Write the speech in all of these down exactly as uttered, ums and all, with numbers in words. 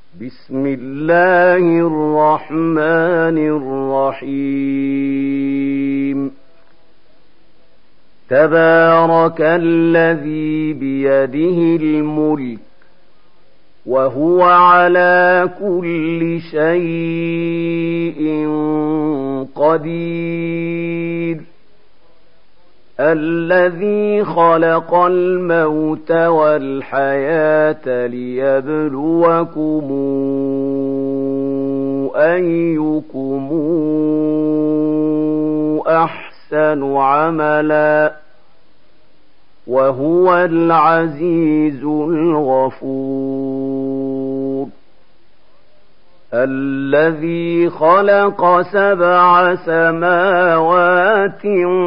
بسم الله الرحمن الرحيم تبارك الذي بيده الملك وهو على كل شيء قدير الذي خلق الموت والحياة ليبلوكم أيكم أحسن عملا وهو العزيز الغفور الذي خلق سبع سماوات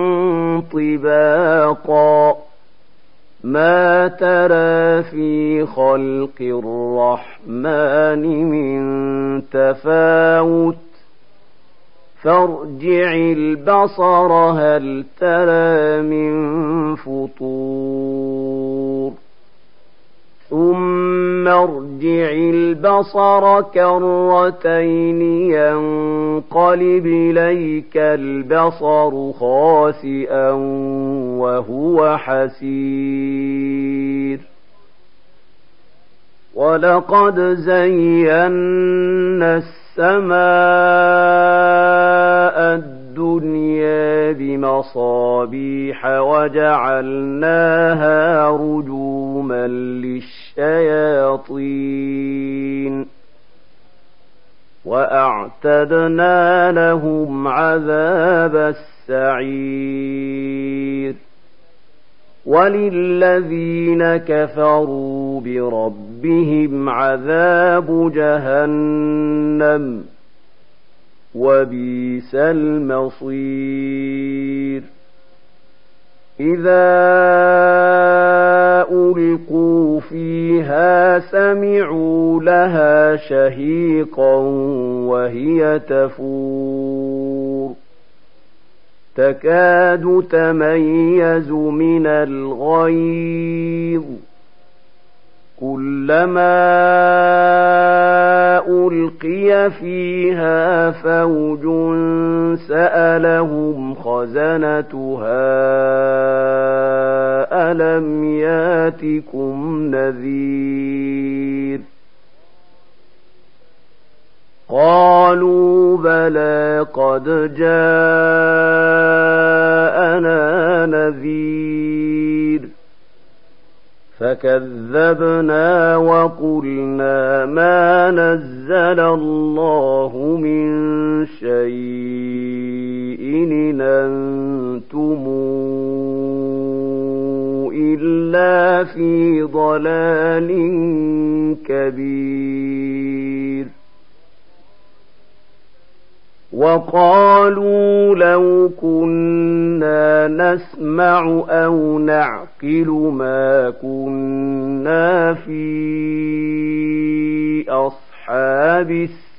طباقا ما ترى في خلق الرحمن من تفاوت فارجع البصر هل ترى من فطور ثم ارجع البصر كرتين ينقلب إليك البصر خاسئا وهو حسير ولقد زينا السماء الدنيا بمصابيح وجعلناها رجوما للشياطين وأعتدنا لهم عذاب السعير وللذين كفروا بربهم عذاب جهنم وبئس المصير إذا ألقوا فيها سمعوا لها شهيقا وهي تفور تكاد تميز من الغيظ كلما ألقي فيها فوج سألهم خزنتها ألم ياتكم نذير قالوا بلى قد جاءنا نذير فكذبنا وقلنا ما نزل الله من شيء إن أنتم إلا في ضلال كبير وقالوا لو كنا نسمع أو نعقل ما كنا في أصحاب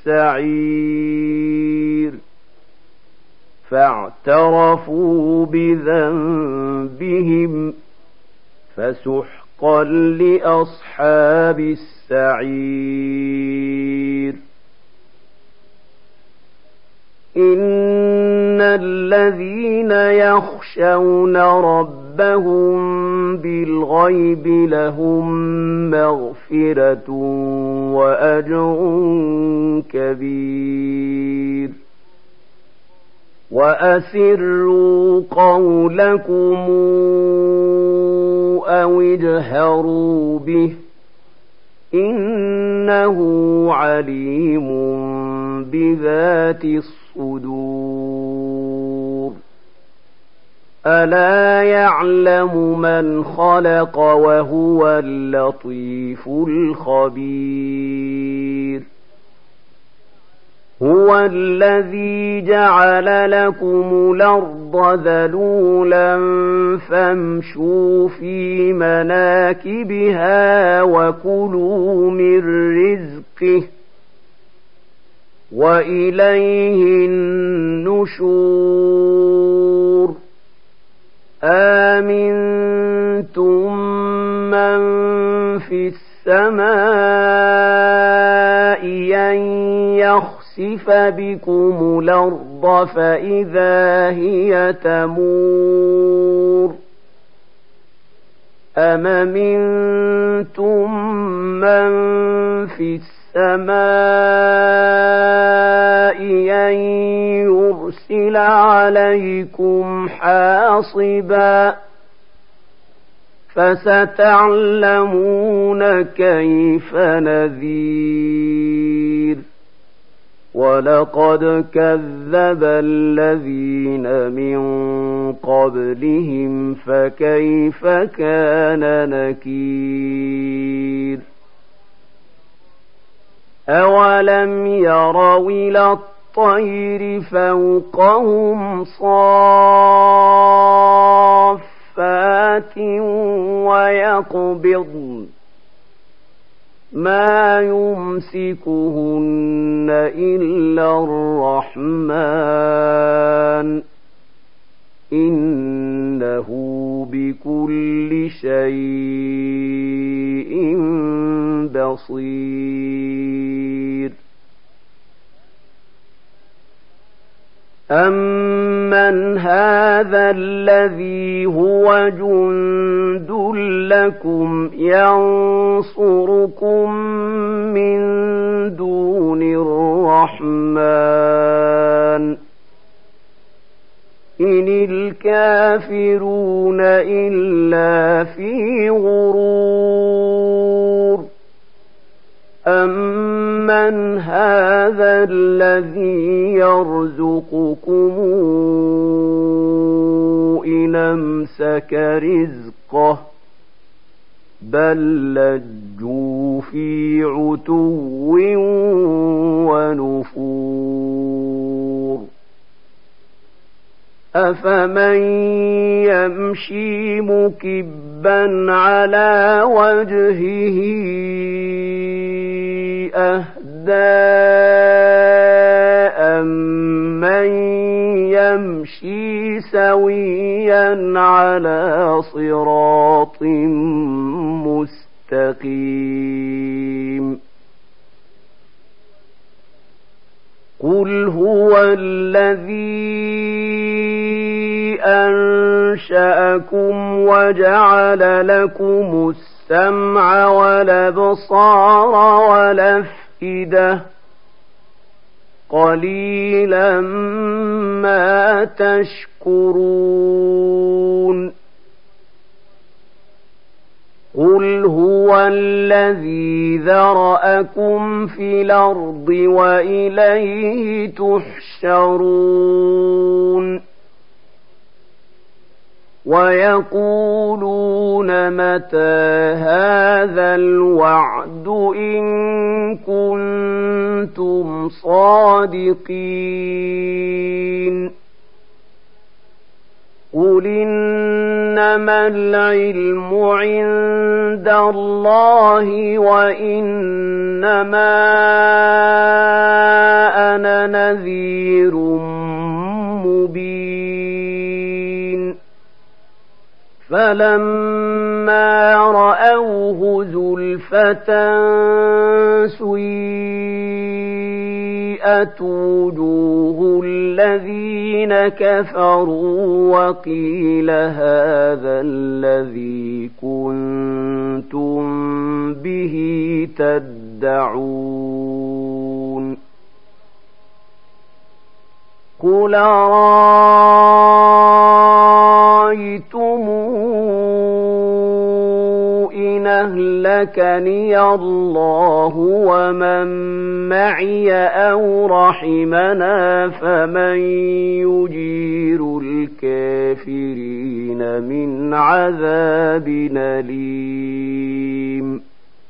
السعير فاعترفوا بذنبهم فسحقا لأصحاب السعير إن الذين يخشون ربهم بالغيب لهم مغفرة وأجر كبير وأسروا قولكم أو اجهروا به إنه عليم بذات الصدور ألا يعلم من خلق وهو اللطيف الخبير هو الذي جعل لكم الأرض ذلولا فامشوا في مناكبها وكلوا من رزقه وإليه النشور آمنتم من في السماء يخسف بكم الأرض فإذا هي تمور أم أمنتم من في السماء أن يرسل عليكم حاصبا فستعلمون كيف نذير ولقد كذب الذين من قبلهم فكيف كان نكير أولم يروا إلى الطير فوقهم صافات ويقبضن ما يمسكهن إلا الرحمن إنه بكل شيء بصير أمن هذا الذي هو جند لكم ينصركم من دون الرحمن إن الكافرون إلا في غرور أمن هذا الذي يرزقكم إن أمسك رزقه بل لجوا في عتو ونفور أفمن يمشي مكبا على وجهه أهدى أمن يمشي سويا على صراط مستقيم قل هو الذي أنشأكم وجعل لكم السمع والأبصار والأفئدة قليلا ما تشكرون قل هو الذي ذرأكم في الأرض وإليه تحشرون ويقولون متى هذا الوعد إن كنتم صادقين قل إنما العلم عند الله وإنما أنا نذير مبين فلما رأوه زلفة سيئت وجوه الذين كفروا وقيل هذا الذي كنتم به تدعون قل أرأيتم إن أهلكني الله ومن معي أو رحمنا فمن يجير الكافرين من عذاب أليم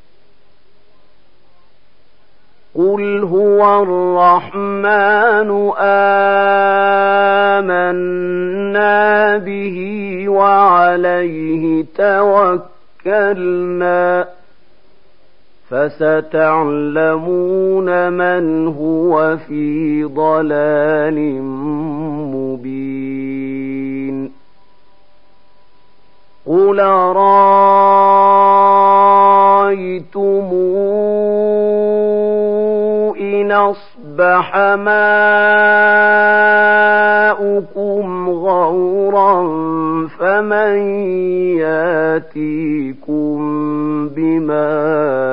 قل هو الرحمن آمنا به وعليه توكلنا فستعلمون من هو في ضلال مبين قل أرأيتم إن أصبح أصبح ماؤكم غورا فمن ياتيكم بماء